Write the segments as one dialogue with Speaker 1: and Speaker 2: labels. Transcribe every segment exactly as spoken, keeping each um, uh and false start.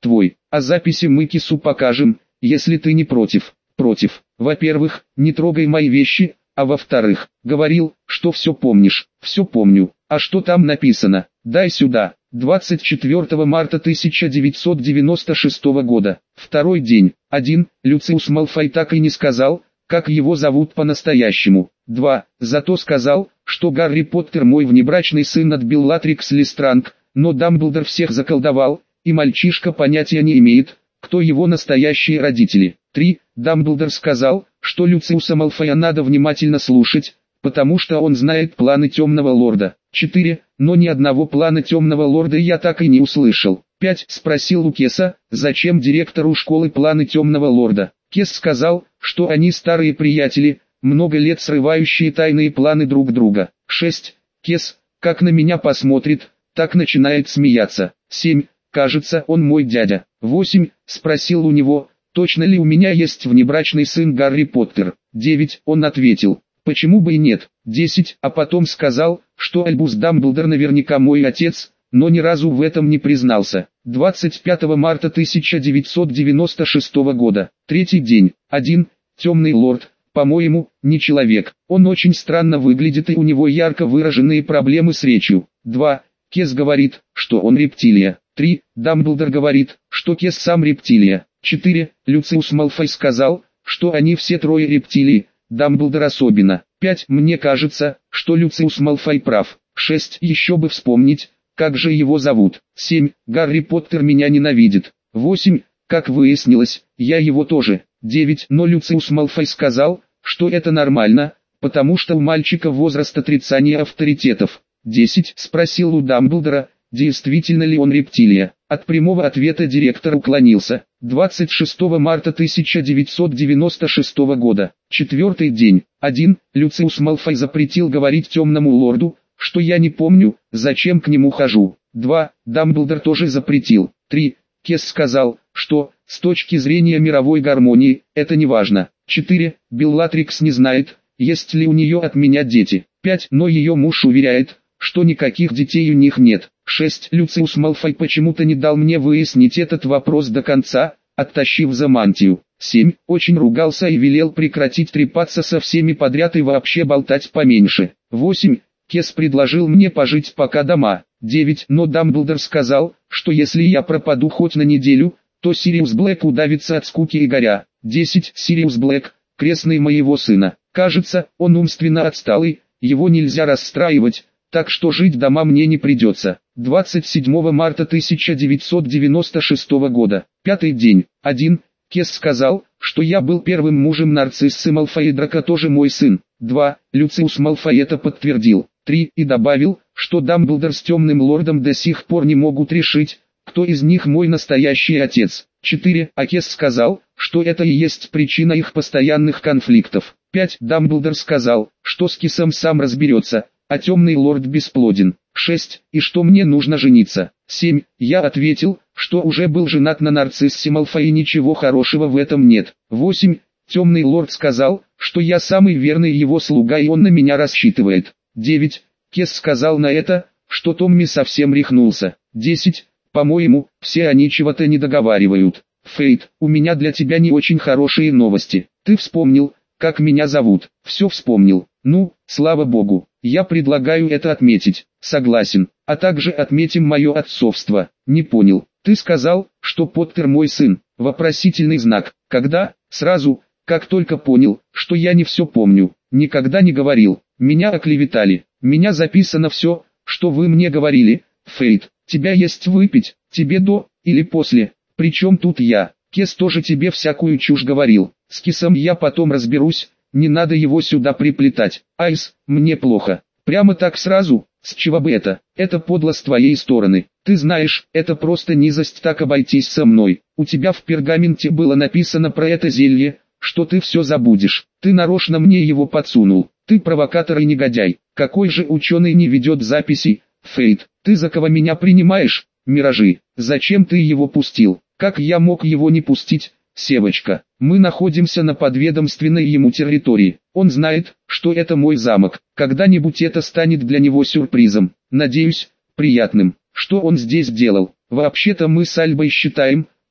Speaker 1: твой, а записи мы Кису покажем, если ты не против. Против. Во-первых, не трогай мои вещи, а во-вторых, говорил, что все помнишь. Все помню. А что там написано? Дай сюда. двадцать четвёртого марта тысяча девятьсот девяносто шестого года. Второй день. один. Люциус Малфой так и не сказал, как его зовут по-настоящему. два. Зато сказал, что Гарри Поттер мой внебрачный сын от Беллатрикс Лестранг, но Дамблдор всех заколдовал, и мальчишка понятия не имеет, кто его настоящие родители. три. Дамблдор сказал, что Люциуса Малфоя надо внимательно слушать, потому что он знает планы Темного Лорда. четыре. Но ни одного плана Темного Лорда я так и не услышал. пять. Спросил у Кеса, зачем директору школы планы Темного Лорда. Кес сказал, что они старые приятели, много лет срывающие тайные планы друг друга. шесть. Кес, как на меня посмотрит, так начинает смеяться. семь. Кажется, он мой дядя. восемь. Спросил у него, точно ли у меня есть внебрачный сын Гарри Поттер. девять. Он ответил, почему бы и нет. десять. А потом сказал, что Альбус Дамблдор наверняка мой отец, но ни разу в этом не признался. двадцать пятого марта тысяча девятьсот девяносто шестого года. Третий день. один. Темный лорд, по-моему, не человек. Он очень странно выглядит и у него ярко выраженные проблемы с речью. два. Кес говорит, что он рептилия. три. Дамблдор говорит, что Кес сам рептилия. четыре. Люциус Малфой сказал, что они все трое рептилии, Дамблдор особенно. пять. Мне кажется, что Люциус Малфой прав. шесть. Еще бы вспомнить, как же его зовут. семь. Гарри Поттер меня ненавидит. восемь. Как выяснилось, я его тоже. девять. Но Люциус Малфой сказал, что это нормально, потому что у мальчика возраста отрицания авторитетов. десять. Спросил у Дамблдора, действительно ли он рептилия. От прямого ответа директор уклонился. двадцать шестого марта тысяча девятьсот девяносто шестого года. Четвертый день. один. Люциус Малфой запретил говорить Темному Лорду, что я не помню, зачем к нему хожу. два. Дамблдор тоже запретил. три. Кес сказал, что, с точки зрения мировой гармонии, это не важно. четыре. Беллатрикс не знает, есть ли у нее от меня дети. пять. Но ее муж уверяет, что никаких детей у них нет. шесть. Люциус Малфой почему-то не дал мне выяснить этот вопрос до конца, оттащив за мантию. семь. Очень ругался и велел прекратить трепаться со всеми подряд и вообще болтать поменьше. восемь. Кес предложил мне пожить пока дома. девять. Но Дамблдор сказал, что если я пропаду хоть на неделю, то Сириус Блэк удавится от скуки и горя. десять. Сириус Блэк, крестный моего сына. Кажется, он умственно отсталый, его нельзя расстраивать, так что жить дома мне не придется. двадцать седьмого марта тысяча девятьсот девяносто шестого года. Пятый день. один. Кес сказал, что я был первым мужем Нарциссы Малфой и Драко тоже мой сын. два. Люциус Малфой это подтвердил. три. И добавил, что Дамблдор с Темным Лордом до сих пор не могут решить, кто из них мой настоящий отец. четыре. А Кес сказал, что это и есть причина их постоянных конфликтов. пять. Дамблдор сказал, что с Кесом сам разберется, а Темный Лорд бесплоден. шесть. И что мне нужно жениться. семь. Я ответил, что уже был женат на Нарциссе Малфой и ничего хорошего в этом нет. восемь. Темный Лорд сказал, что я самый верный его слуга и он на меня рассчитывает. девять. Кес сказал на это, что Томми совсем рехнулся. десять. По-моему, все они чего-то не договаривают. Фейт, у меня для тебя не очень хорошие новости. Ты вспомнил, как меня зовут. Все вспомнил. Ну, слава богу. Я предлагаю это отметить. Согласен. А также отметим мое отцовство. Не понял. Ты сказал, что Поттер мой сын. Вопросительный знак. Когда? Сразу, как только понял, что я не все помню. Никогда не говорил. Меня оклеветали. Меня записано все, что вы мне говорили. Фейт, тебя есть выпить, тебе до или после. Причем тут я? Кес тоже тебе всякую чушь говорил. С Кесом я потом разберусь, не надо его сюда приплетать. Айс, мне плохо. Прямо так сразу, с чего бы это? Это подло с твоей стороны. Ты знаешь, это просто низость так обойтись со мной. У тебя в пергаменте было написано про это зелье, что ты все забудешь. Ты нарочно мне его подсунул. Ты провокатор и негодяй. Какой же ученый не ведет записей? Фейт, ты за кого меня принимаешь? Миражи, зачем ты его пустил? Как я мог его не пустить? Севочка, мы находимся на подведомственной ему территории. Он знает, что это мой замок. Когда-нибудь это станет для него сюрпризом. Надеюсь, приятным. Что он здесь делал? Вообще-то мы с Альбой считаем,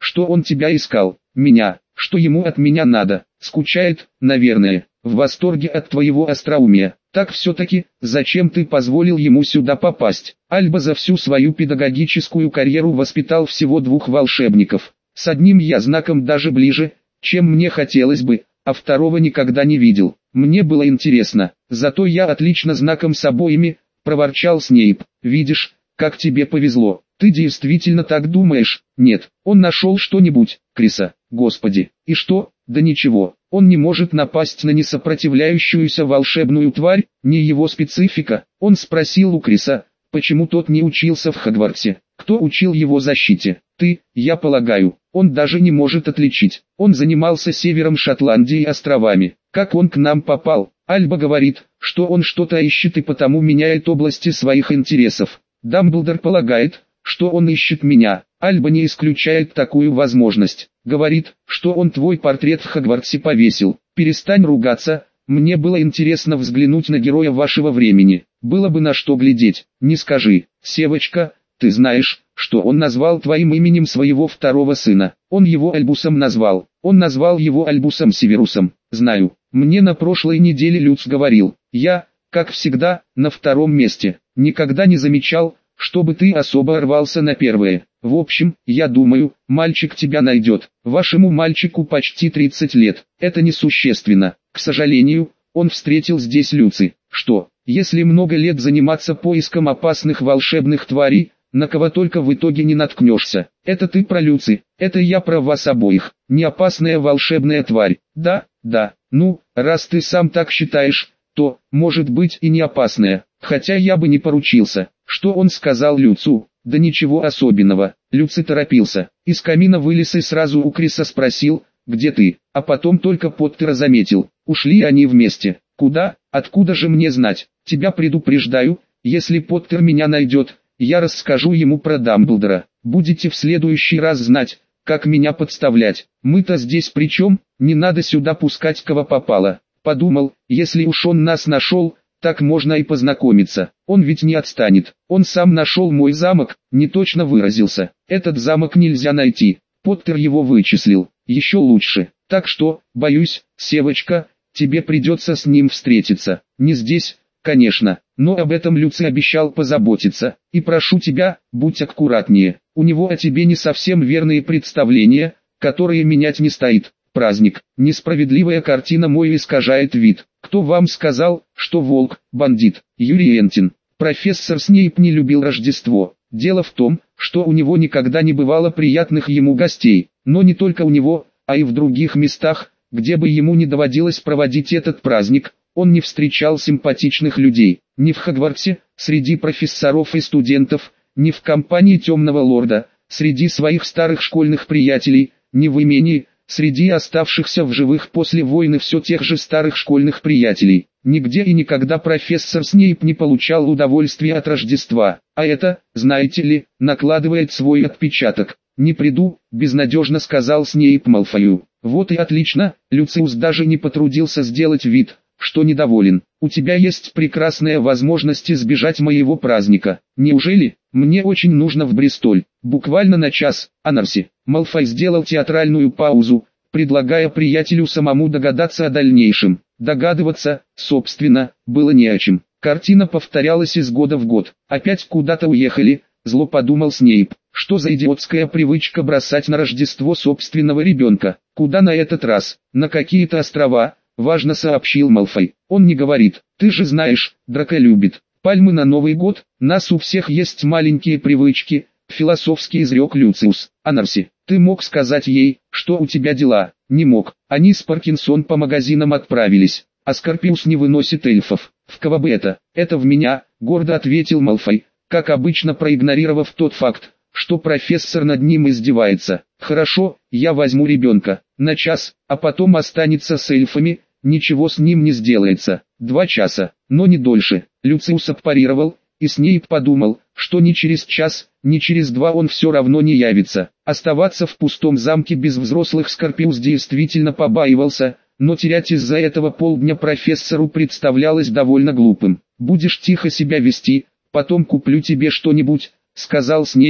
Speaker 1: что он тебя искал. Меня, что ему от меня надо, скучает, наверное, в восторге от твоего остроумия. Так все-таки, зачем ты позволил ему сюда попасть? Альба за всю свою педагогическую карьеру воспитал всего двух волшебников. С одним я знаком даже ближе, чем мне хотелось бы, а второго никогда не видел. Мне было интересно, зато я отлично знаком с обоими, проворчал Снейп. Видишь, как тебе повезло. Ты действительно так думаешь? Нет, он нашел что-нибудь, Криса. Господи, и что? Да ничего, он не может напасть на несопротивляющуюся волшебную тварь, не его специфика. Он спросил у Криса, почему тот не учился в Хогвартсе. Кто учил его защите? Ты, я полагаю. Он даже не может отличить. Он занимался севером Шотландии и островами. Как он к нам попал? Альба говорит, что он что-то ищет и потому меняет области своих интересов. Дамблдор полагает, что он ищет меня. Альба не исключает такую возможность. Говорит, что он твой портрет в Хогвартсе повесил. Перестань ругаться, мне было интересно взглянуть на героя вашего времени. Было бы на что глядеть. Не скажи, Севочка, ты знаешь, что он назвал твоим именем своего второго сына. Он его Альбусом назвал. Он назвал его Альбусом Северусом. Знаю, мне на прошлой неделе Люц говорил. Я, как всегда, на втором месте. Никогда не замечал, чтобы ты особо рвался на первое. В общем, я думаю, мальчик тебя найдет. Вашему мальчику почти тридцать лет. Это несущественно. К сожалению, он встретил здесь Люци. Что, если много лет заниматься поиском опасных волшебных тварей, на кого только в итоге не наткнешься. Это ты про Люци, это я про вас обоих. Не опасная волшебная тварь. Да, да, ну, раз ты сам так считаешь, то, может быть и не опасная. Хотя я бы не поручился. Что он сказал Люцу? Да ничего особенного. Люци торопился. Из камина вылез и сразу у Криса спросил, где ты? А потом только Поттера заметил. Ушли они вместе. Куда? Откуда же мне знать? Тебя предупреждаю, если Поттер меня найдет, я расскажу ему про Дамблдора. Будете в следующий раз знать, как меня подставлять. Мы-то здесь при чем? Не надо сюда пускать кого попало. Подумал, если уж он нас нашел, так можно и познакомиться. Он ведь не отстанет. Он сам нашел мой замок, не точно выразился. Этот замок нельзя найти. Поттер его вычислил. Еще лучше. Так что, боюсь, Севочка, тебе придется с ним встретиться. Не здесь, конечно, но об этом Люци обещал позаботиться. И прошу тебя, будь аккуратнее. У него о тебе не совсем верные представления, которые менять не стоит. Праздник. Несправедливая картина мой искажает вид. Кто вам сказал, что волк – бандит? Юрий Энтин. Профессор Снейп не любил Рождество. Дело в том, что у него никогда не бывало приятных ему гостей. Но не только у него, а и в других местах, где бы ему не доводилось проводить этот праздник, он не встречал симпатичных людей. Ни в Хогвартсе, среди профессоров и студентов, ни в компании Темного Лорда, среди своих старых школьных приятелей, ни в имении, среди оставшихся в живых после войны все тех же старых школьных приятелей. Нигде и никогда профессор Снейп не получал удовольствия от Рождества, а это, знаете ли, накладывает свой отпечаток. «Не приду», — безнадежно сказал Снейп Малфою. «Вот и отлично», — Люциус даже не потрудился сделать вид, что недоволен. «У тебя есть прекрасная возможность избежать моего праздника. Неужели? Мне очень нужно в Бристоль. Буквально на час, Анарси». Малфой сделал театральную паузу, предлагая приятелю самому догадаться о дальнейшем. Догадываться, собственно, было не о чем. Картина повторялась из года в год. «Опять куда-то уехали», — зло подумал Снейп. «Что за идиотская привычка бросать на Рождество собственного ребенка? Куда на этот раз? На какие-то острова?» — важно сообщил Малфой. «Он не говорит. Ты же знаешь, Драко любит пальмы на Новый год. Нас у всех есть маленькие привычки», — философски изрек Люциус. «Анарси, ты мог сказать ей, что у тебя дела?» «Не мог. Они с Паркинсон по магазинам отправились. А Скорпиус не выносит эльфов. В кого бы это?» «Это в меня», — гордо ответил Малфой, как обычно проигнорировав тот факт, что профессор над ним издевается. «Хорошо, я возьму ребенка. На час, а потом останется с эльфами, ничего с ним не сделается. Два часа, но не дольше». Люциус парировал, и Снейп подумал, что ни через час, ни через два он все равно не явится. Оставаться в пустом замке без взрослых Скорпиус действительно побаивался, но терять из-за этого полдня профессору представлялось довольно глупым. «Будешь тихо себя вести, потом куплю тебе что-нибудь», — сказал Снейп,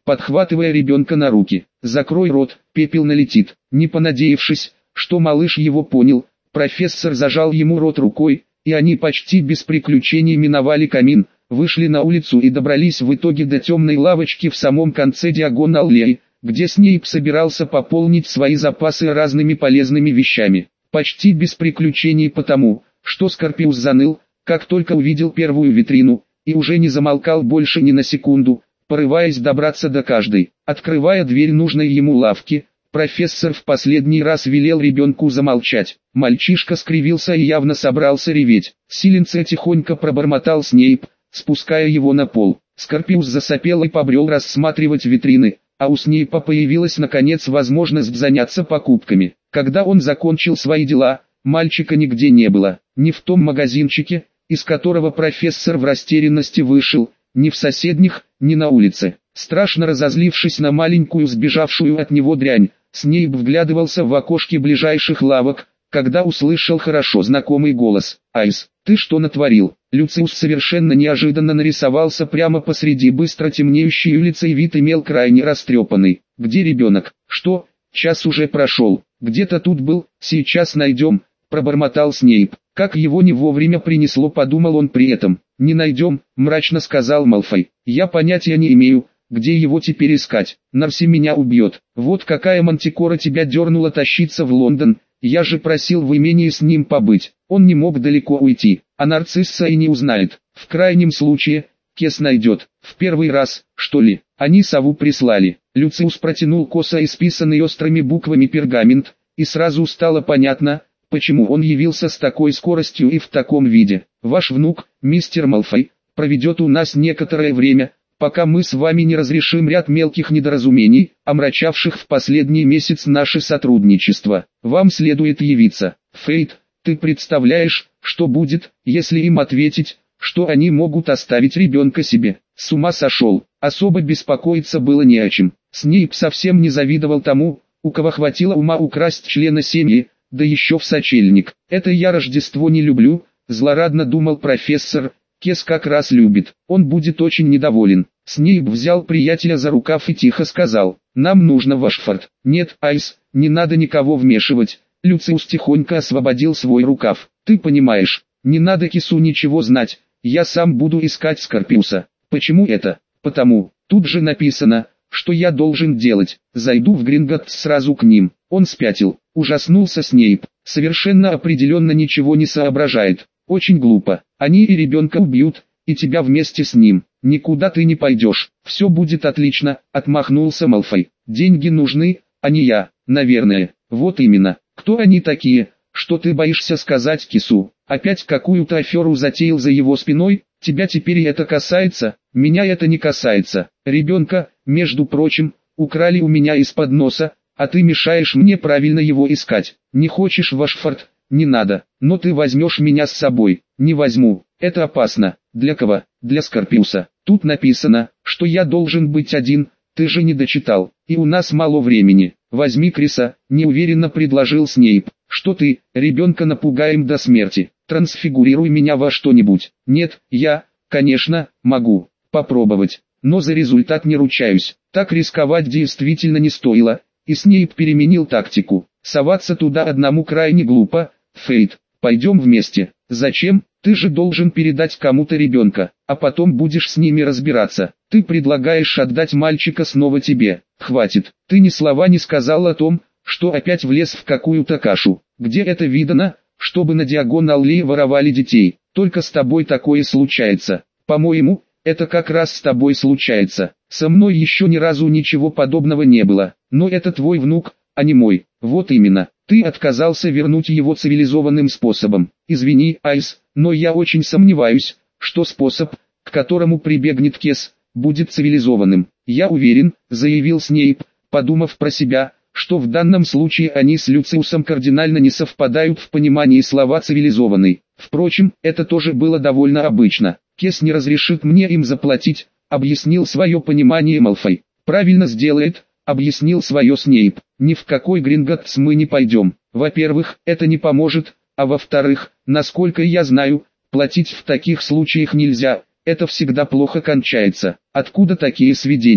Speaker 1: подхватывая ребенка на руки. «Закрой рот, пепел налетит». Не понадеявшись, что малыш его понял, профессор зажал ему рот рукой, и они почти без приключений миновали камин, вышли на улицу и добрались в итоге до темной лавочки в самом конце диагонал-аллеи, где Снейп собирался пополнить свои запасы разными полезными вещами. Почти без приключений потому, что Скорпиус заныл, как только увидел первую витрину, и уже не замолкал больше ни на секунду, порываясь добраться до каждой. Открывая дверь нужной ему лавки, профессор в последний раз велел ребенку замолчать. Мальчишка скривился и явно собрался реветь. Силенце тихонько пробормотал Снейп, спуская его на пол. Скорпиус засопел и побрел рассматривать витрины, а у Снейпа появилась наконец возможность заняться покупками. Когда он закончил свои дела, мальчика нигде не было. Ни в том магазинчике, из которого профессор в растерянности вышел, ни в соседних, ни на улице. Страшно разозлившись на маленькую сбежавшую от него дрянь, Снейп вглядывался в окошки ближайших лавок, когда услышал хорошо знакомый голос. «Айс, ты что натворил?» Люциус совершенно неожиданно нарисовался прямо посреди быстро темнеющей улицы, и вид имел крайне растрепанный. «Где ребенок? Что? Час уже прошел. Где-то тут был, сейчас найдем», пробормотал Снейп. Как его не вовремя принесло, подумал он при этом. «Не найдем», мрачно сказал Малфой. «Я понятия не имею, где его теперь искать. Нарси меня убьет. Вот какая мантикора тебя дернула тащиться в Лондон. Я же просил в имении с ним побыть. Он не мог далеко уйти, а Нарцисса и не узнает. В крайнем случае, Кес найдет. В первый раз, что ли, они сову прислали». Люциус протянул косо исписанный острыми буквами пергамент, и сразу стало понятно, почему он явился с такой скоростью и в таком виде. «Ваш внук, мистер Малфой, проведет у нас некоторое время, пока мы с вами не разрешим ряд мелких недоразумений, омрачавших в последний месяц наше сотрудничество. Вам следует явиться. Фейт, ты представляешь, что будет, если им ответить, что они могут оставить ребенка себе?» С ума сошел. Особо беспокоиться было не о чем. Снейп совсем не завидовал тому, у кого хватило ума украсть члена семьи, да еще в сочельник. «Это я Рождество не люблю», злорадно думал профессор. «Кес как раз любит, он будет очень недоволен». Снейп взял приятеля за рукав и тихо сказал: «Нам нужно в Ашфорд». «Нет, Айс, не надо никого вмешивать». Люциус тихонько освободил свой рукав. «Ты понимаешь, не надо Кесу ничего знать, я сам буду искать Скорпиуса». «Почему это?» «Потому, тут же написано, что я должен делать. Зайду в Гринготтс сразу к ним». Он спятил, ужаснулся Снейп, совершенно определенно ничего не соображает. «Очень глупо, они и ребенка убьют, и тебя вместе с ним. Никуда ты не пойдешь, все будет отлично», отмахнулся Малфой. «Деньги нужны, а не я, наверное». «Вот именно, кто они такие, что ты боишься сказать Кесу? Опять какую-то аферу затеял за его спиной? Тебя теперь это касается?» «Меня это не касается. Ребенка, между прочим, украли у меня из-под носа, а ты мешаешь мне правильно его искать. Не хочешь в Ашфорд? Не надо, но ты возьмешь меня с собой». «Не возьму, это опасно». «Для кого?» «Для Скорпиуса. Тут написано, что я должен быть один, ты же не дочитал, и у нас мало времени». «Возьми Криса», неуверенно предложил Снейп. «Что ты, ребенка напугаем до смерти? Трансфигурируй меня во что-нибудь». «Нет, я, конечно, могу попробовать, но за результат не ручаюсь». Так рисковать действительно не стоило, и Снейп переменил тактику. Соваться туда одному крайне глупо. «Фейт, пойдем вместе». «Зачем? Ты же должен передать кому-то ребенка, а потом будешь с ними разбираться. Ты предлагаешь отдать мальчика снова тебе. Хватит, ты ни слова не сказал о том, что опять влез в какую-то кашу. Где это видано, чтобы на диагонал-аллее воровали детей? Только с тобой такое случается. По-моему, это как раз с тобой случается. Со мной еще ни разу ничего подобного не было. Но это твой внук, а не мой». «Вот именно, ты отказался вернуть его цивилизованным способом. Извини, Айс, но я очень сомневаюсь, что способ, к которому прибегнет Кес, будет цивилизованным». «Я уверен», заявил Снейп, подумав про себя, что в данном случае они с Люциусом кардинально не совпадают в понимании слова «цивилизованный». Впрочем, это тоже было довольно обычно. «Кес не разрешит мне им заплатить», объяснил свое понимание Малфой. «Правильно сделает», объяснил свое Снейп. «Ни в какой Гринготтс мы не пойдем. Во-первых, это не поможет, а во-вторых, насколько я знаю, платить в таких случаях нельзя, это всегда плохо кончается». «Откуда такие сведения?»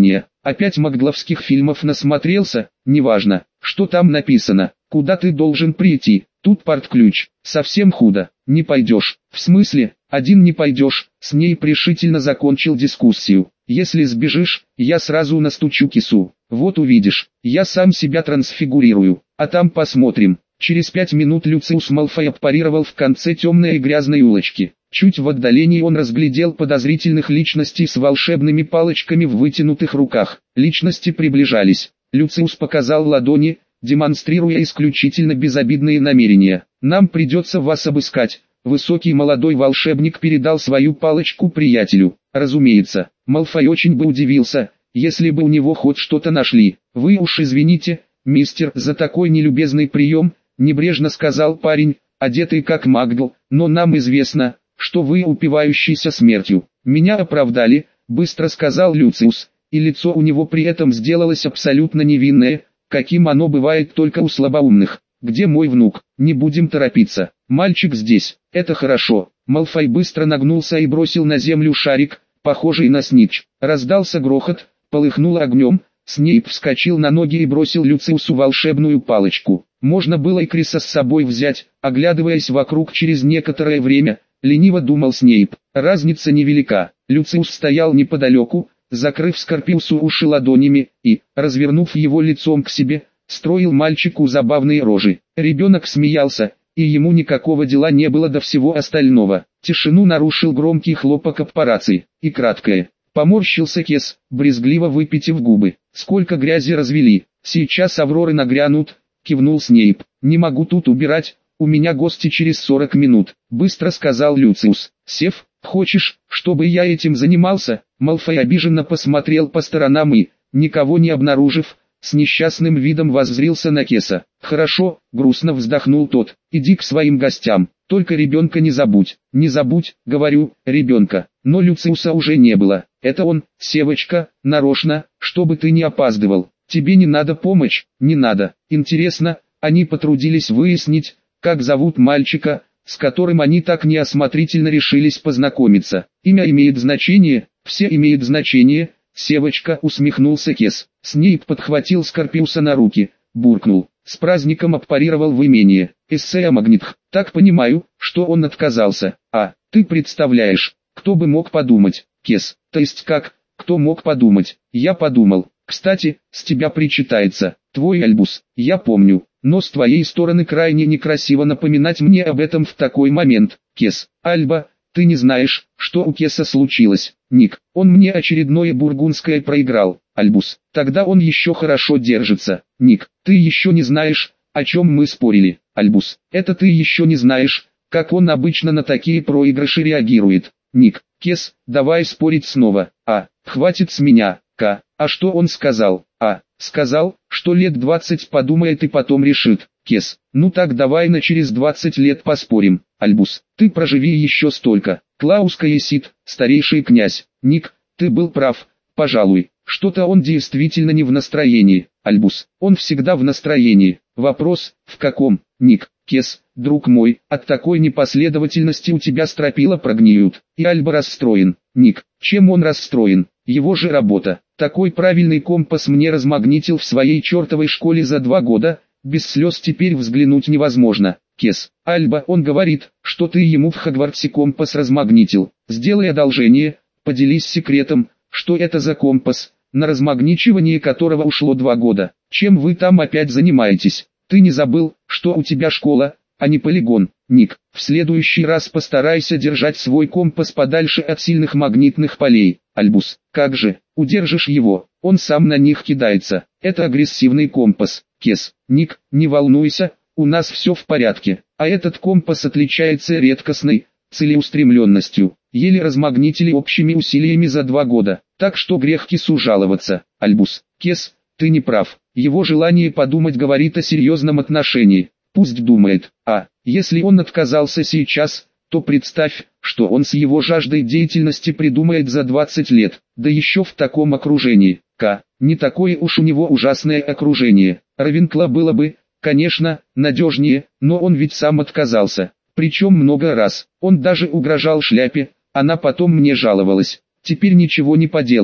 Speaker 1: опять магдловских фильмов насмотрелся, неважно, что там написано, куда ты должен прийти, тут порт-ключ, совсем худо, не пойдешь, в смысле, один не пойдешь, с ней решительно закончил дискуссию, если сбежишь, я сразу настучу кису, вот увидишь, я сам себя трансфигурирую, а там посмотрим. Через пять минут Люциус Малфой аппарировал в конце темной и грязной улочки. Чуть в отдалении он разглядел подозрительных личностей с волшебными палочками в вытянутых руках. Личности приближались. Люциус показал ладони, демонстрируя исключительно безобидные намерения. «Нам придется вас обыскать». Высокий молодой волшебник передал свою палочку приятелю. Разумеется, Малфой очень бы удивился, если бы у него хоть что-то нашли. «Вы уж извините, мистер, за такой нелюбезный прием», небрежно сказал парень, одетый как Магл, «но нам известно, что вы упивающийся смертью». «Меня оправдали», быстро сказал Люциус, и лицо у него при этом сделалось абсолютно невинное, каким оно бывает только у слабоумных. «Где мой внук? Не будем торопиться. Мальчик здесь, это хорошо». Малфой быстро нагнулся и бросил на землю шарик, похожий на снитч. Раздался грохот, полыхнул огнем, Снейп вскочил на ноги и бросил Люциусу волшебную палочку. Можно было и Криса с собой взять, оглядываясь вокруг через некоторое время, лениво думал Снейп. Разница невелика. Люциус стоял неподалеку, закрыв Скорпиусу уши ладонями, и, развернув его лицом к себе, строил мальчику забавные рожи. Ребенок смеялся, и ему никакого дела не было до всего остального. Тишину нарушил громкий хлопок аппарации, и краткое. Поморщился Кес, брезгливо выпитив губы. «Сколько грязи развели, сейчас Авроры нагрянут», — кивнул Снейп. «Не могу тут убирать, у меня гости через сорок минут», — быстро сказал Люциус. «Сев, хочешь, чтобы я этим занимался?» Малфой обиженно посмотрел по сторонам и, никого не обнаружив, с несчастным видом воззрился на Кеса. «Хорошо», — грустно вздохнул тот, — «иди к своим гостям, только ребенка не забудь». «Не забудь, говорю, ребенка». Но Люциуса уже не было. «Это он, Севочка, нарочно, чтобы ты не опаздывал. Тебе не надо помощь, не надо». Интересно, они потрудились выяснить, как зовут мальчика, с которым они так неосмотрительно решились познакомиться. «Имя имеет значение, все имеет значение», — Севочка, усмехнулся Кес. Снейп подхватил Скорпиуса на руки, буркнул. «С праздником аппарировал в имение. Эссе о магнитах. Так понимаю, что он отказался. А, ты представляешь, кто бы мог подумать, Кес. То есть как, кто мог подумать? Я подумал. Кстати, с тебя причитается. Твой Альбус, я помню, но с твоей стороны крайне некрасиво напоминать мне об этом в такой момент. Кес, Альба, ты не знаешь, что у Кеса случилось. Ник, он мне очередное бургундское проиграл. Альбус, тогда он еще хорошо держится. Ник, ты еще не знаешь, о чем мы спорили. Альбус, это ты еще не знаешь, как он обычно на такие проигрыши реагирует. Ник, Кес, давай спорить снова. А, хватит с меня. К, а что он сказал? А, сказал, что лет двадцать подумает и потом решит. Кес, ну так давай на через двадцать лет поспорим. Альбус, ты проживи еще столько. Клаус Каесит, старейший князь. Ник, ты был прав, пожалуй. Что-то он действительно не в настроении. Альбус, он всегда в настроении. Вопрос, в каком? Ник, Кес, друг мой, от такой непоследовательности у тебя стропила прогниют. И Альба расстроен. Ник, чем он расстроен? Его же работа. Такой правильный компас мне размагнитил в своей чертовой школе за два года, без слез теперь взглянуть невозможно. Кес, Альба, он говорит, что ты ему в Хогвартсе компас размагнитил. Сделай одолжение, поделись секретом, что это за компас, на размагничивание которого ушло два года. Чем вы там опять занимаетесь? Ты не забыл, что у тебя школа, а не полигон? Ник, в следующий раз постарайся держать свой компас подальше от сильных магнитных полей. Альбус, как же, удержишь его, он сам на них кидается. Это агрессивный компас. Кес, Ник, не волнуйся, у нас все в порядке. А этот компас отличается редкостной целеустремленностью. Еле размагнитили общими усилиями за два года. Так что грех Кесу жаловаться. Альбус, Кес, ты не прав. Его желание подумать говорит о серьезном отношении. Пусть думает. А, если он отказался сейчас, то представь, что он с его жаждой деятельности придумает за двадцать лет, да еще в таком окружении. К, не такое уж у него ужасное окружение. Равенкла было бы, конечно, надежнее, но он ведь сам отказался. Причем много раз. Он даже угрожал Шляпе, она потом мне жаловалась. Теперь ничего не поделаешь.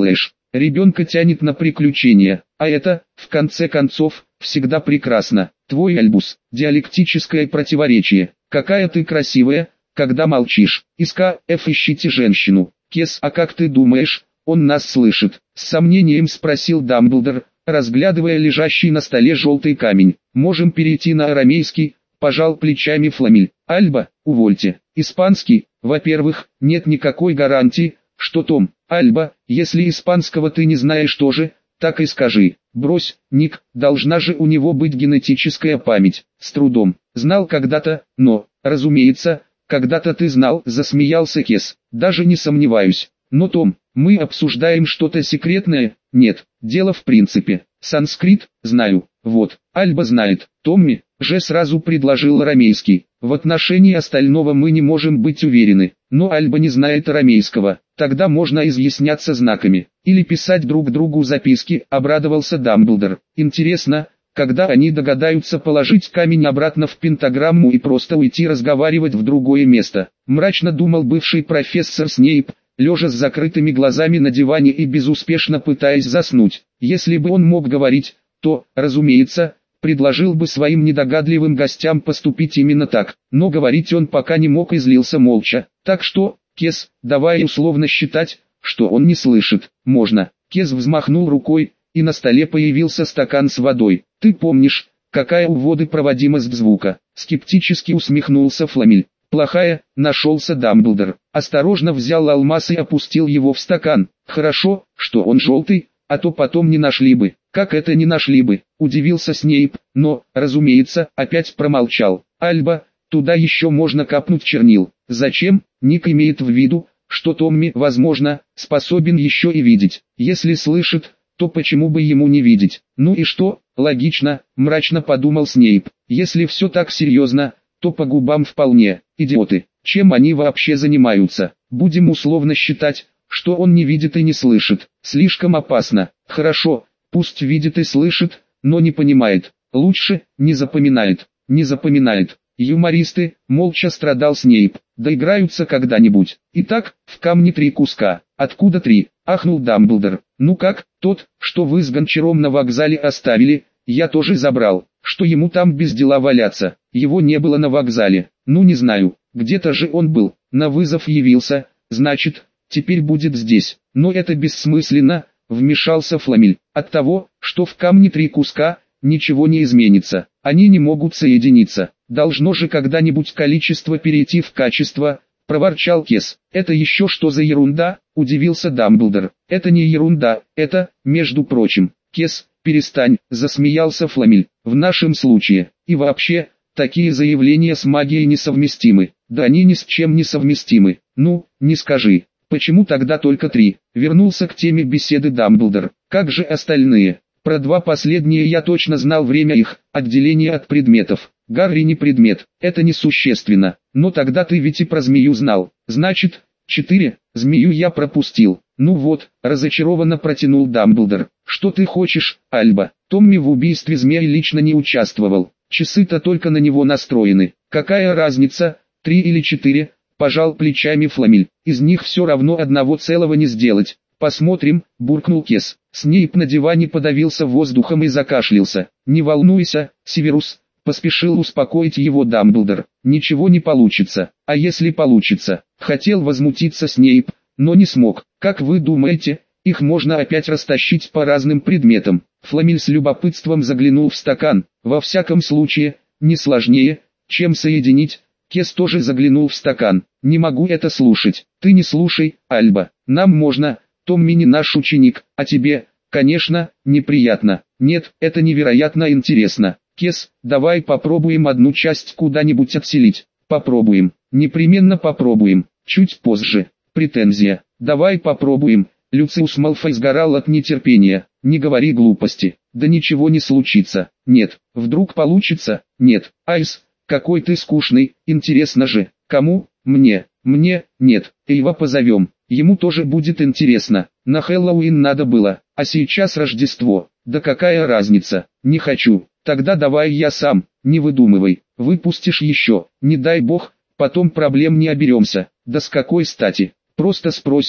Speaker 1: Ребенка тянет на приключения, а это, в конце концов, всегда прекрасно. Твой Альбус, диалектическое противоречие. Какая ты красивая, когда молчишь. Из ка эф ищите женщину. Кес, а как ты думаешь, он нас слышит? С сомнением спросил Дамблдор, разглядывая лежащий на столе желтый камень. Можем перейти на арамейский, пожал плечами Фламель. Альба, увольте. Испанский, во-первых, нет никакой гарантии, что Том. Альба, если испанского ты не знаешь тоже, так и скажи. Брось, Ник, должна же у него быть генетическая память. С трудом. Знал когда-то, но, разумеется, когда-то ты знал, засмеялся Кес. Даже не сомневаюсь. Но Том, мы обсуждаем что-то секретное? Нет, дело в принципе. Санскрит, знаю. Вот, Альба знает. Томми же сразу предложил арамейский. В отношении остального мы не можем быть уверены. Но Альба не знает арамейского. Тогда можно изъясняться знаками. Или писать друг другу записки, обрадовался Дамблдор. Интересно, когда они догадаются положить камень обратно в пентаграмму и просто уйти разговаривать в другое место. Мрачно думал бывший профессор Снейп, лежа с закрытыми глазами на диване и безуспешно пытаясь заснуть. Если бы он мог говорить, то, разумеется, предложил бы своим недогадливым гостям поступить именно так. Но говорить он пока не мог и злился молча. Так что, Кес, давай условно считать, что он не слышит. Можно. Кес взмахнул рукой, и на столе появился стакан с водой. Ты помнишь, какая у воды проводимость звука? Скептически усмехнулся Фламель. Плохая, нашелся Дамблдор. Осторожно взял алмаз и опустил его в стакан. Хорошо, что он желтый, а то потом не нашли бы. Как это не нашли бы? Удивился Снейп, но, разумеется, опять промолчал. Альба, туда еще можно капнуть чернил. Зачем? Ник имеет в виду, что Томми, возможно, способен еще и видеть. Если слышит, то почему бы ему не видеть? Ну и что? Логично, мрачно подумал Снейп. Если все так серьезно, то по губам вполне. Идиоты. Чем они вообще занимаются? Будем условно считать, что он не видит и не слышит. Слишком опасно. Хорошо, пусть видит и слышит, но не понимает. Лучше, не запоминает. Не запоминает. Юмористы, молча страдал Снейп. Доиграются когда-нибудь. Итак, в камне три куска. Откуда три? Ахнул Дамблдор. Ну как, тот, что вы с Гончаром на вокзале оставили, я тоже забрал. Что ему там без дела валяться? Его не было на вокзале. Ну не знаю, где-то же он был. На вызов явился, значит, теперь будет здесь. Но это бессмысленно, вмешался Фламель. От того, что в камне три куска, ничего не изменится. Они не могут соединиться. Должно же когда-нибудь количество перейти в качество, проворчал Кес. Это еще что за ерунда? Удивился Дамблдор. Это не ерунда, это, между прочим. Кес, перестань, засмеялся Фламель. В нашем случае, и вообще, такие заявления с магией несовместимы. Да они ни с чем не совместимы. Ну, не скажи. Почему тогда только три? Вернулся к теме беседы Дамблдор. Как же остальные? Про два последние я точно знал время их отделения от предметов. Гарри не предмет, это несущественно. Но тогда ты ведь и про змею знал. Значит, четыре, змею я пропустил. Ну вот, разочарованно протянул Дамблдор. Что ты хочешь, Альба? Томми в убийстве змеи лично не участвовал. Часы-то только на него настроены. Какая разница, три или четыре? Пожал плечами Фламель. Из них все равно одного целого не сделать. Посмотрим, буркнул Кес. Снейп на диване подавился воздухом и закашлялся. Не волнуйся, Северус, поспешил успокоить его Дамблдор. Ничего не получится. А если получится? Хотел возмутиться Снейп, но не смог. Как вы думаете, их можно опять растащить по разным предметам? Фламель с любопытством заглянул в стакан. Во всяком случае, не сложнее, чем соединить. Кес тоже заглянул в стакан. Не могу это слушать. Ты не слушай, Альба. Нам можно. Томми не наш ученик, а тебе, конечно, неприятно. Нет, это невероятно интересно. Кес, давай попробуем одну часть куда-нибудь отселить. Попробуем. Непременно попробуем. Чуть позже. Претензия. Давай попробуем. Люциус Малфой сгорал от нетерпения. Не говори глупости. Да ничего не случится. Нет. Вдруг получится? Нет. Айс, какой ты скучный. Интересно же. Кому? Мне. Мне? Нет. Эйва позовем. Ему тоже будет интересно. На Хэллоуин надо было, а сейчас Рождество. Да какая разница? Не хочу. Тогда давай я сам. Не выдумывай. Выпустишь еще. Не дай бог, потом проблем не оберемся. Да с какой стати? Просто спросим,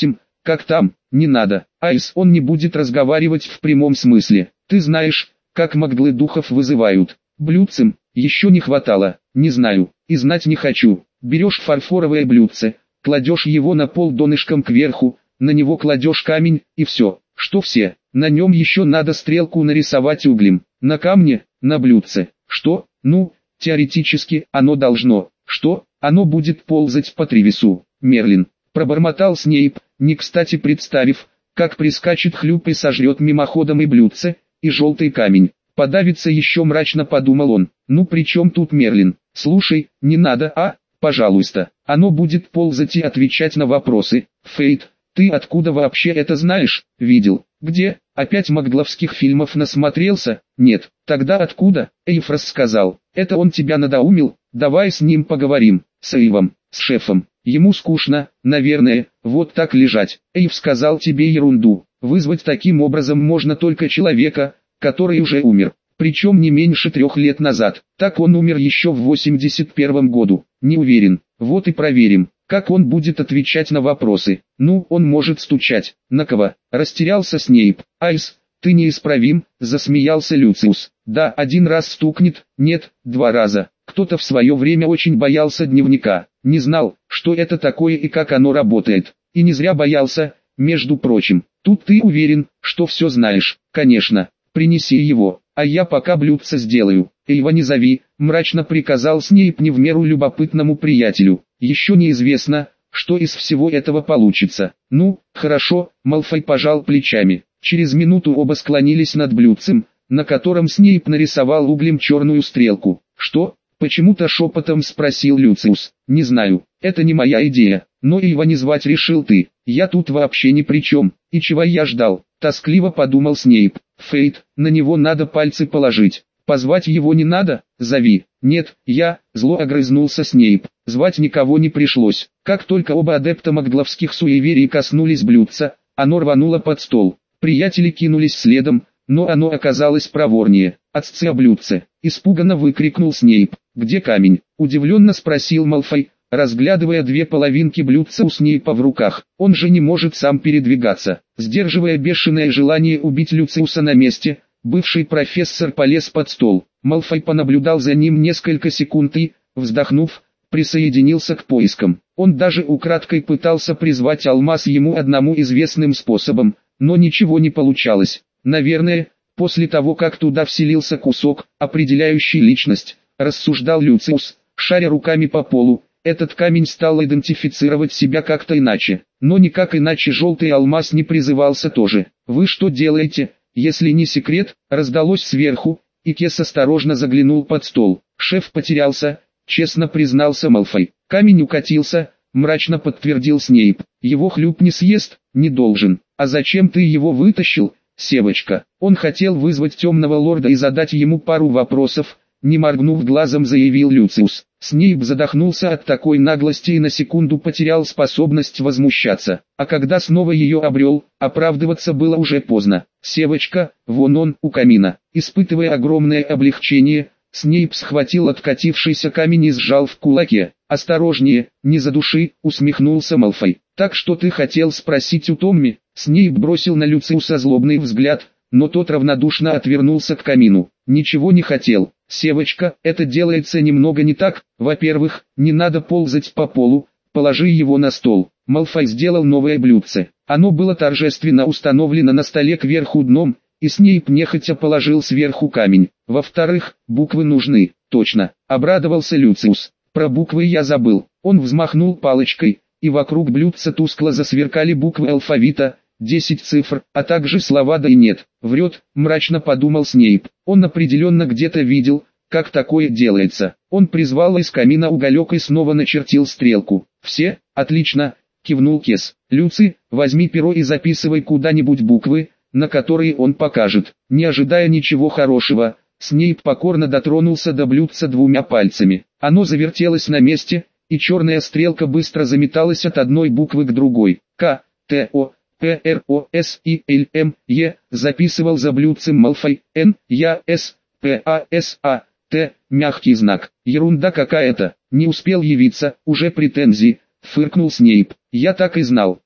Speaker 1: как там, не надо. Айс, он не будет разговаривать в прямом смысле. Ты знаешь, как маглы духов вызывают. Блюдцем, еще не хватало, не знаю, и знать не хочу. Берешь фарфоровое блюдце, кладешь его на пол донышком кверху, на него кладешь камень, и все. Что все? На нем еще надо стрелку нарисовать углем. На камне, на блюдце. Что? Ну, теоретически, оно должно. Что? Оно будет ползать по Тривису. Мерлин. Пробормотал Снейп, не кстати представив, как прискачет хлюп и сожрет мимоходом и блюдце, и желтый камень. Подавится еще, мрачно подумал он. Ну при чем тут Мерлин? Слушай, не надо, а? Пожалуйста. Оно будет ползать и отвечать на вопросы. Фейт, ты откуда вообще это знаешь? Видел? Где? Опять магловских фильмов насмотрелся? Нет. Тогда откуда? Эйфрос сказал. Это он тебя надоумил? Давай с ним поговорим. С Эйвом, с шефом. Ему скучно, наверное, вот так лежать. Эйв сказал тебе ерунду. Вызвать таким образом можно только человека, который уже умер. Причем не меньше трех лет назад. Так он умер еще в восемьдесят первом году. Не уверен. Вот и проверим, как он будет отвечать на вопросы. Ну, он может стучать. На кого? Растерялся Снейп. Айс, ты неисправим, засмеялся Люциус. Да, один раз стукнет, нет, два раза. Кто-то в свое время очень боялся дневника. Не знал, что это такое и как оно работает. И не зря боялся, между прочим. Тут ты уверен, что все знаешь. Конечно, принеси его, а я пока блюдце сделаю. Эйва не зови, мрачно приказал Снейп не в меру любопытному приятелю. Еще неизвестно, что из всего этого получится. Ну, хорошо, Малфой пожал плечами. Через минуту оба склонились над блюдцем, на котором Снейп нарисовал углем черную стрелку. Что? Почему-то шепотом спросил Люциус. Не знаю, это не моя идея, но Эйва не звать решил ты. Я тут вообще ни при чем, и чего я ждал? Тоскливо подумал Снейп. Фейт, на него надо пальцы положить. Позвать его не надо? Зови. Нет, я, зло огрызнулся Снейп. Звать никого не пришлось. Как только оба адепта магловских суеверий коснулись блюдца, оно рвануло под стол. Приятели кинулись следом, но оно оказалось проворнее. Отцы о блюдце. Испуганно выкрикнул Снейп. Где камень? Удивленно спросил Малфой, разглядывая две половинки блюдца у Снейпа в руках. Он же не может сам передвигаться. Сдерживая бешеное желание убить Люциуса на месте, бывший профессор полез под стол. Малфой понаблюдал за ним несколько секунд и, вздохнув, присоединился к поискам. Он даже украдкой пытался призвать алмаз ему одному известным способом, но ничего не получалось. Наверное, после того как туда вселился кусок, определяющий личность, рассуждал Люциус, шаря руками по полу, этот камень стал идентифицировать себя как-то иначе, но никак иначе желтый алмаз не призывался тоже. «Вы что делаете, если не секрет?» раздалось сверху, и Кес осторожно заглянул под стол. Шеф потерялся, честно признался Малфой. Камень укатился, мрачно подтвердил Снейп. Его хлюп не съест, не должен. А зачем ты его вытащил, Севочка? Он хотел вызвать темного лорда и задать ему пару вопросов, не моргнув глазом заявил Люциус. Снейп задохнулся от такой наглости и на секунду потерял способность возмущаться. А когда снова ее обрел, оправдываться было уже поздно. Севочка, вон он, у камина. Испытывая огромное облегчение, Снейп схватил откатившийся камень и сжал в кулаке. «Осторожнее, не задуши», усмехнулся Малфой. «Так что ты хотел спросить у Томми?» Снейп бросил на Люциуса злобный взгляд, но тот равнодушно отвернулся к камину. «Ничего не хотел. Севочка, это делается немного не так. Во-первых, не надо ползать по полу, положи его на стол». Малфой сделал новое блюдце. Оно было торжественно установлено на столе кверху дном, и Снейп нехотя положил сверху камень. «Во-вторых, буквы нужны». «Точно», — обрадовался Люциус. «Про буквы я забыл». Он взмахнул палочкой, и вокруг блюдца тускло засверкали буквы алфавита, десять цифр, а также слова «да» и «нет». «Врет», мрачно подумал Снейп. Он определенно где-то видел, как такое делается. Он призвал из камина уголек и снова начертил стрелку. «Все? Отлично», — кивнул Кес. «Люци, возьми перо и записывай куда-нибудь буквы, на которые он покажет». Не ожидая ничего хорошего, Снейп покорно дотронулся до блюдца двумя пальцами. Оно завертелось на месте, и черная стрелка быстро заметалась от одной буквы к другой. «К, Т, О, П, Р, О, С, И, Л, М, Е», записывал за блюдцем Малфой. «Н, Я, С, П, А, С, А, Т», мягкий знак. «Ерунда какая-то, не успел явиться, уже претензии», фыркнул Снейп. «Я так и знал».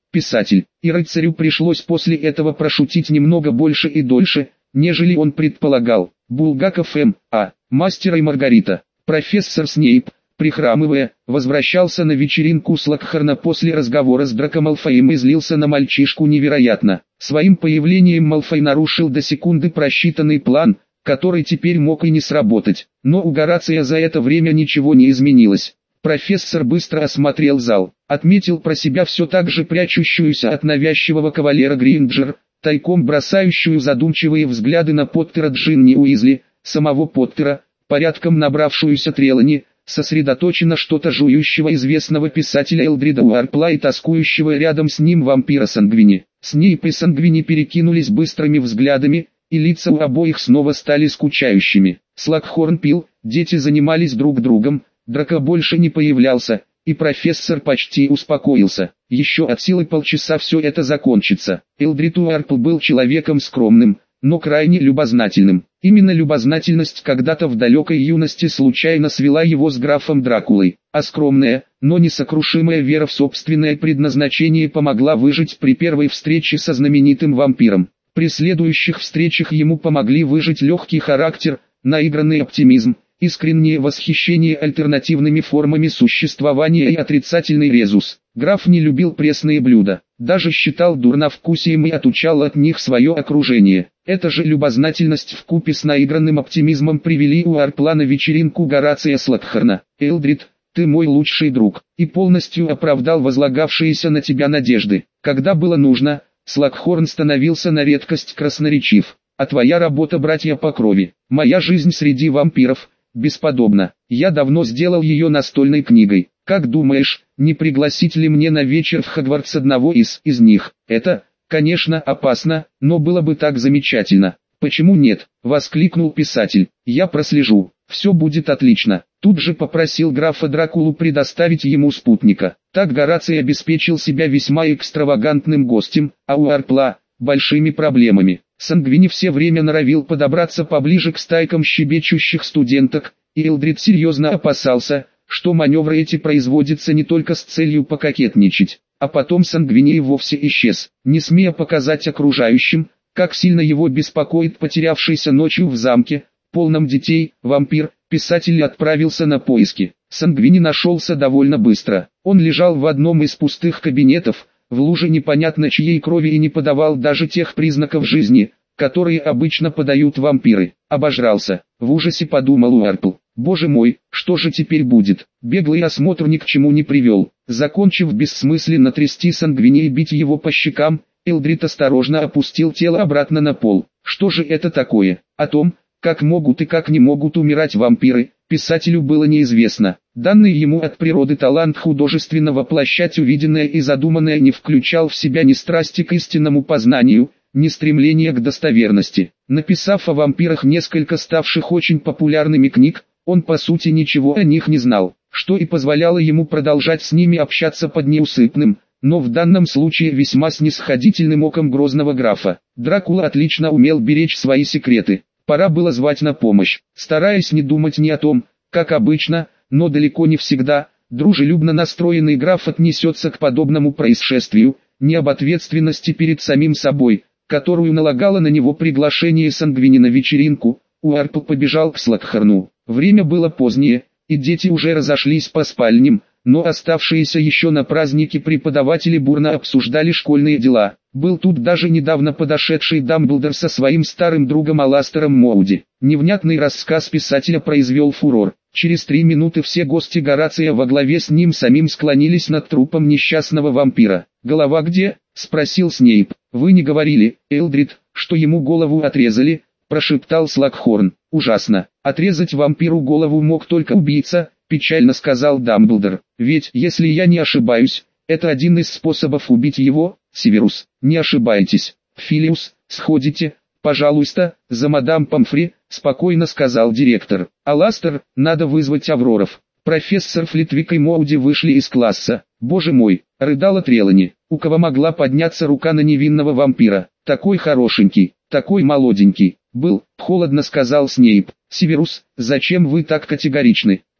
Speaker 1: писатель, и рыцарю пришлось после этого прошутить немного больше и дольше, нежели он предполагал. Булгаков М. А. Мастер и Маргарита. Профессор Снейп, прихрамывая, возвращался на вечеринку Слокхорна после разговора с Драко Малфоем и злился на мальчишку невероятно. Своим появлением Малфой нарушил до секунды просчитанный план, который теперь мог и не сработать. Но у Горация за это время ничего не изменилось. Профессор быстро осмотрел зал, отметил про себя все так же прячущуюся от навязчивого кавалера Гринджер, тайком бросающую задумчивые взгляды на Поттера Джинни Уизли, самого Поттера, порядком набравшуюся Трелани, сосредоточенно что-то жующего известного писателя Элдрида Уарпла и тоскующего рядом с ним вампира Сангвини. Снейп и Сангвини перекинулись быстрыми взглядами, и лица у обоих снова стали скучающими. Слокхорн пил, дети занимались друг другом, Драко больше не появлялся, и профессор почти успокоился. Еще от силы полчаса все это закончится. Элдрид Уарпл был человеком скромным, но крайне любознательным. Именно любознательность когда-то в далекой юности случайно свела его с графом Дракулой, а скромная, но несокрушимая вера в собственное предназначение помогла выжить при первой встрече со знаменитым вампиром. При следующих встречах ему помогли выжить легкий характер, наигранный оптимизм, искреннее восхищение альтернативными формами существования и отрицательный резус. Граф не любил пресные блюда, даже считал дурновкусием и отучал от них свое окружение. Эта же любознательность вкупе с наигранным оптимизмом привели Уарпла на вечеринку Горация Слокхорна. «Элдрид, ты мой лучший друг», и полностью оправдал возлагавшиеся на тебя надежды. Когда было нужно, Слокхорн становился на редкость красноречив. А твоя работа, братья по крови, моя жизнь среди вампиров, бесподобна. Я давно сделал ее настольной книгой. Как думаешь, не пригласить ли мне на вечер в Хогвартс одного из из них? Это, конечно, опасно, но было бы так замечательно. Почему нет? Воскликнул писатель. Я прослежу. Все будет отлично. Тут же попросил графа Дракулу предоставить ему спутника. Так Гораций обеспечил себя весьма экстравагантным гостем, а Уарпла – большими проблемами. Сангвини все время норовил подобраться поближе к стайкам щебечущих студенток, и Элдрид серьезно опасался, что маневры эти производятся не только с целью пококетничать. А потом Сангвини и вовсе исчез, не смея показать окружающим, как сильно его беспокоит потерявшийся ночью в замке, полном детей, вампир. Писатель отправился на поиски. Сангвини нашелся довольно быстро. Он лежал в одном из пустых кабинетов, в луже непонятно чьей крови, и не подавал даже тех признаков жизни, которые обычно подают вампиры. Обожрался. В ужасе подумал Уарпл. Боже мой, что же теперь будет? Беглый осмотр ни к чему не привел. Закончив бессмысленно трясти Сангвини и бить его по щекам, Элдрид осторожно опустил тело обратно на пол. Что же это такое? О том, как могут и как не могут умирать вампиры, писателю было неизвестно. Данный ему от природы талант художественно воплощать увиденное и задуманное не включал в себя ни страсти к истинному познанию, ни стремления к достоверности. Написав о вампирах несколько ставших очень популярными книг, он по сути ничего о них не знал, что и позволяло ему продолжать с ними общаться под неусыпным, но в данном случае весьма снисходительным оком грозного графа. Дракула отлично умел беречь свои секреты. Пора было звать на помощь. Стараясь не думать ни о том, как обычно, но далеко не всегда, дружелюбно настроенный граф отнесется к подобному происшествию, не об ответственности перед самим собой, которую налагало на него приглашение Сангвини на вечеринку. Уарпл побежал к Слокхорну. Время было позднее, и дети уже разошлись по спальням, но оставшиеся еще на празднике преподаватели бурно обсуждали школьные дела. Был тут даже недавно подошедший Дамблдор со своим старым другом Аластером Моуди. Невнятный рассказ писателя произвел фурор. Через три минуты все гости Горация во главе с ним самим склонились над трупом несчастного вампира. «Голова где?» – спросил Снейп. «Вы не говорили, Элдрид, что ему голову отрезали?» – прошептал Слокхорн. «Ужасно. Отрезать вампиру голову мог только убийца», – печально сказал Дамблдор. «Ведь, если я не ошибаюсь, это один из способов убить его, Северус. Не ошибаетесь. Филиус, сходите, пожалуйста, за мадам Помфри», — спокойно сказал директор. «Аластер, надо вызвать Авроров». Профессор Флитвик и Моуди вышли из класса. «Боже мой», — рыдала Трелани. «У кого могла подняться рука на невинного вампира? Такой хорошенький, такой молоденький». «Был», — холодно сказал Снейп. «Северус, зачем вы так категоричны?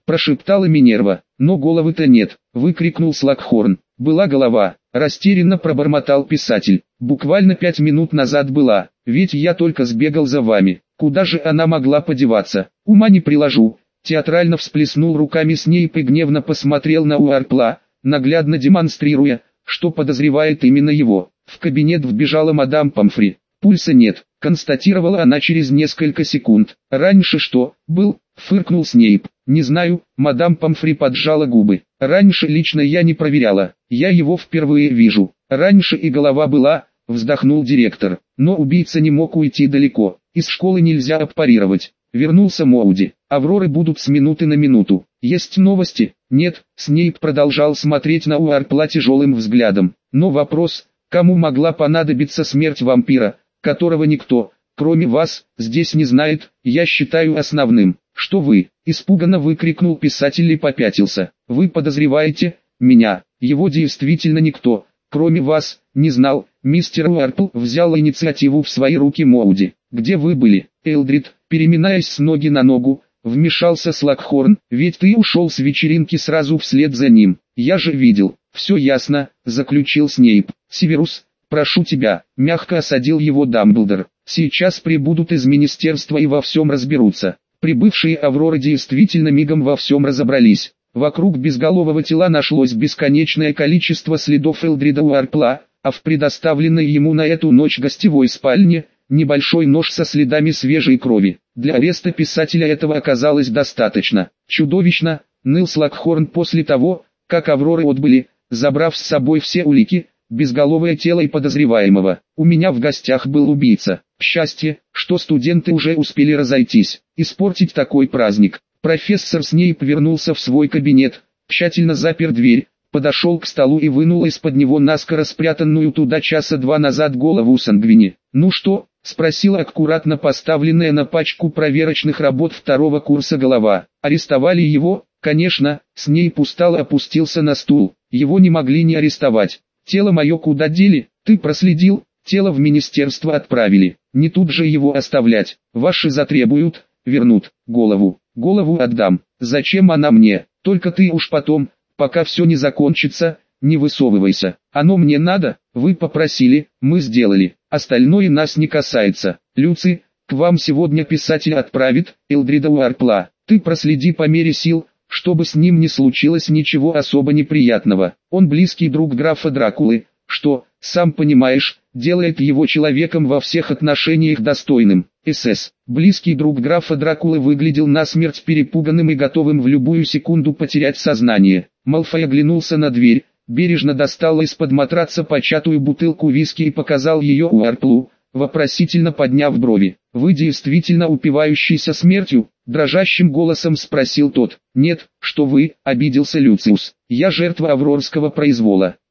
Speaker 1: прошептала Минерва. Но головы-то нет, выкрикнул Слакхорн. Была голова, растерянно пробормотал писатель. Буквально пять минут назад была, ведь я только сбегал за вами. Куда же она могла подеваться? Ума не приложу. Театрально всплеснул руками Снейп и гневно посмотрел на Уарпла, наглядно демонстрируя, что подозревает именно его. В кабинет вбежала мадам Помфри. Пульса нет, констатировала она через несколько секунд. Раньше что, был? Фыркнул Снейп. Не знаю, мадам Помфри поджала губы. Раньше лично я не проверяла, я его впервые вижу. Раньше и голова была, вздохнул директор. Но убийца не мог уйти далеко, из школы нельзя аппарировать. Вернулся Моуди. Авроры будут с минуты на минуту. Есть новости? Нет. Снейп продолжал смотреть на Уарпла тяжелым взглядом. Но вопрос, кому могла понадобиться смерть вампира, которого никто, кроме вас, здесь не знает, я считаю основным. Что вы? Испуганно выкрикнул писатель и попятился. Вы подозреваете меня? Его действительно никто, кроме вас, не знал. Мистер Уарпл взял инициативу в свои руки. Моуди. Где вы были, Элдрид? Переминаясь с ноги на ногу, вмешался Слакхорн, ведь ты ушел с вечеринки сразу вслед за ним. Я же видел. Все ясно, заключил Снейп. Северус, прошу тебя, мягко осадил его Дамблдор. Сейчас прибудут из министерства и во всем разберутся. Прибывшие Авроры действительно мигом во всем разобрались. Вокруг безголового тела нашлось бесконечное количество следов Элдрида Уарпла, а в предоставленной ему на эту ночь гостевой спальне небольшой нож со следами свежей крови. Для ареста писателя этого оказалось достаточно. Чудовищно, ныл Слакхорн после того, как Авроры отбыли, забрав с собой все улики, безголовое тело и подозреваемого. У меня в гостях был убийца. Счастье, что студенты уже успели разойтись. Испортить такой праздник. Профессор Снейп вернулся в свой кабинет, тщательно запер дверь, подошел к столу и вынул из-под него наскоро спрятанную туда часа два назад голову Сангвини. «Ну что?» — спросила аккуратно поставленная на пачку проверочных работ второго курса голова. «Арестовали его?» «Конечно». Снейп устало опустился на стул. «Его не могли не арестовать. Тело мое куда дели? Ты проследил? Тело в министерство отправили. Не тут же его оставлять. Ваши затребуют, вернут. Голову. Голову отдам. Зачем она мне? Только ты уж потом, пока все не закончится, не высовывайся. Оно мне надо? Вы попросили, мы сделали. Остальное нас не касается. Люци, к вам сегодня писатель отправит, Элдрида Уарпла. Ты проследи по мере сил, чтобы с ним не случилось ничего особо неприятного. Он близкий друг графа Дракулы, что, сам понимаешь, делает его человеком во всех отношениях достойным. СС. Близкий друг графа Дракулы выглядел насмерть перепуганным и готовым в любую секунду потерять сознание. Малфой оглянулся на дверь, бережно достал из-под матраца початую бутылку виски и показал ее Уарплу, вопросительно подняв брови. «Вы действительно упивающийся смертью?» — дрожащим голосом спросил тот. «Нет, что вы», — обиделся Люциус. «Я жертва аврорского произвола.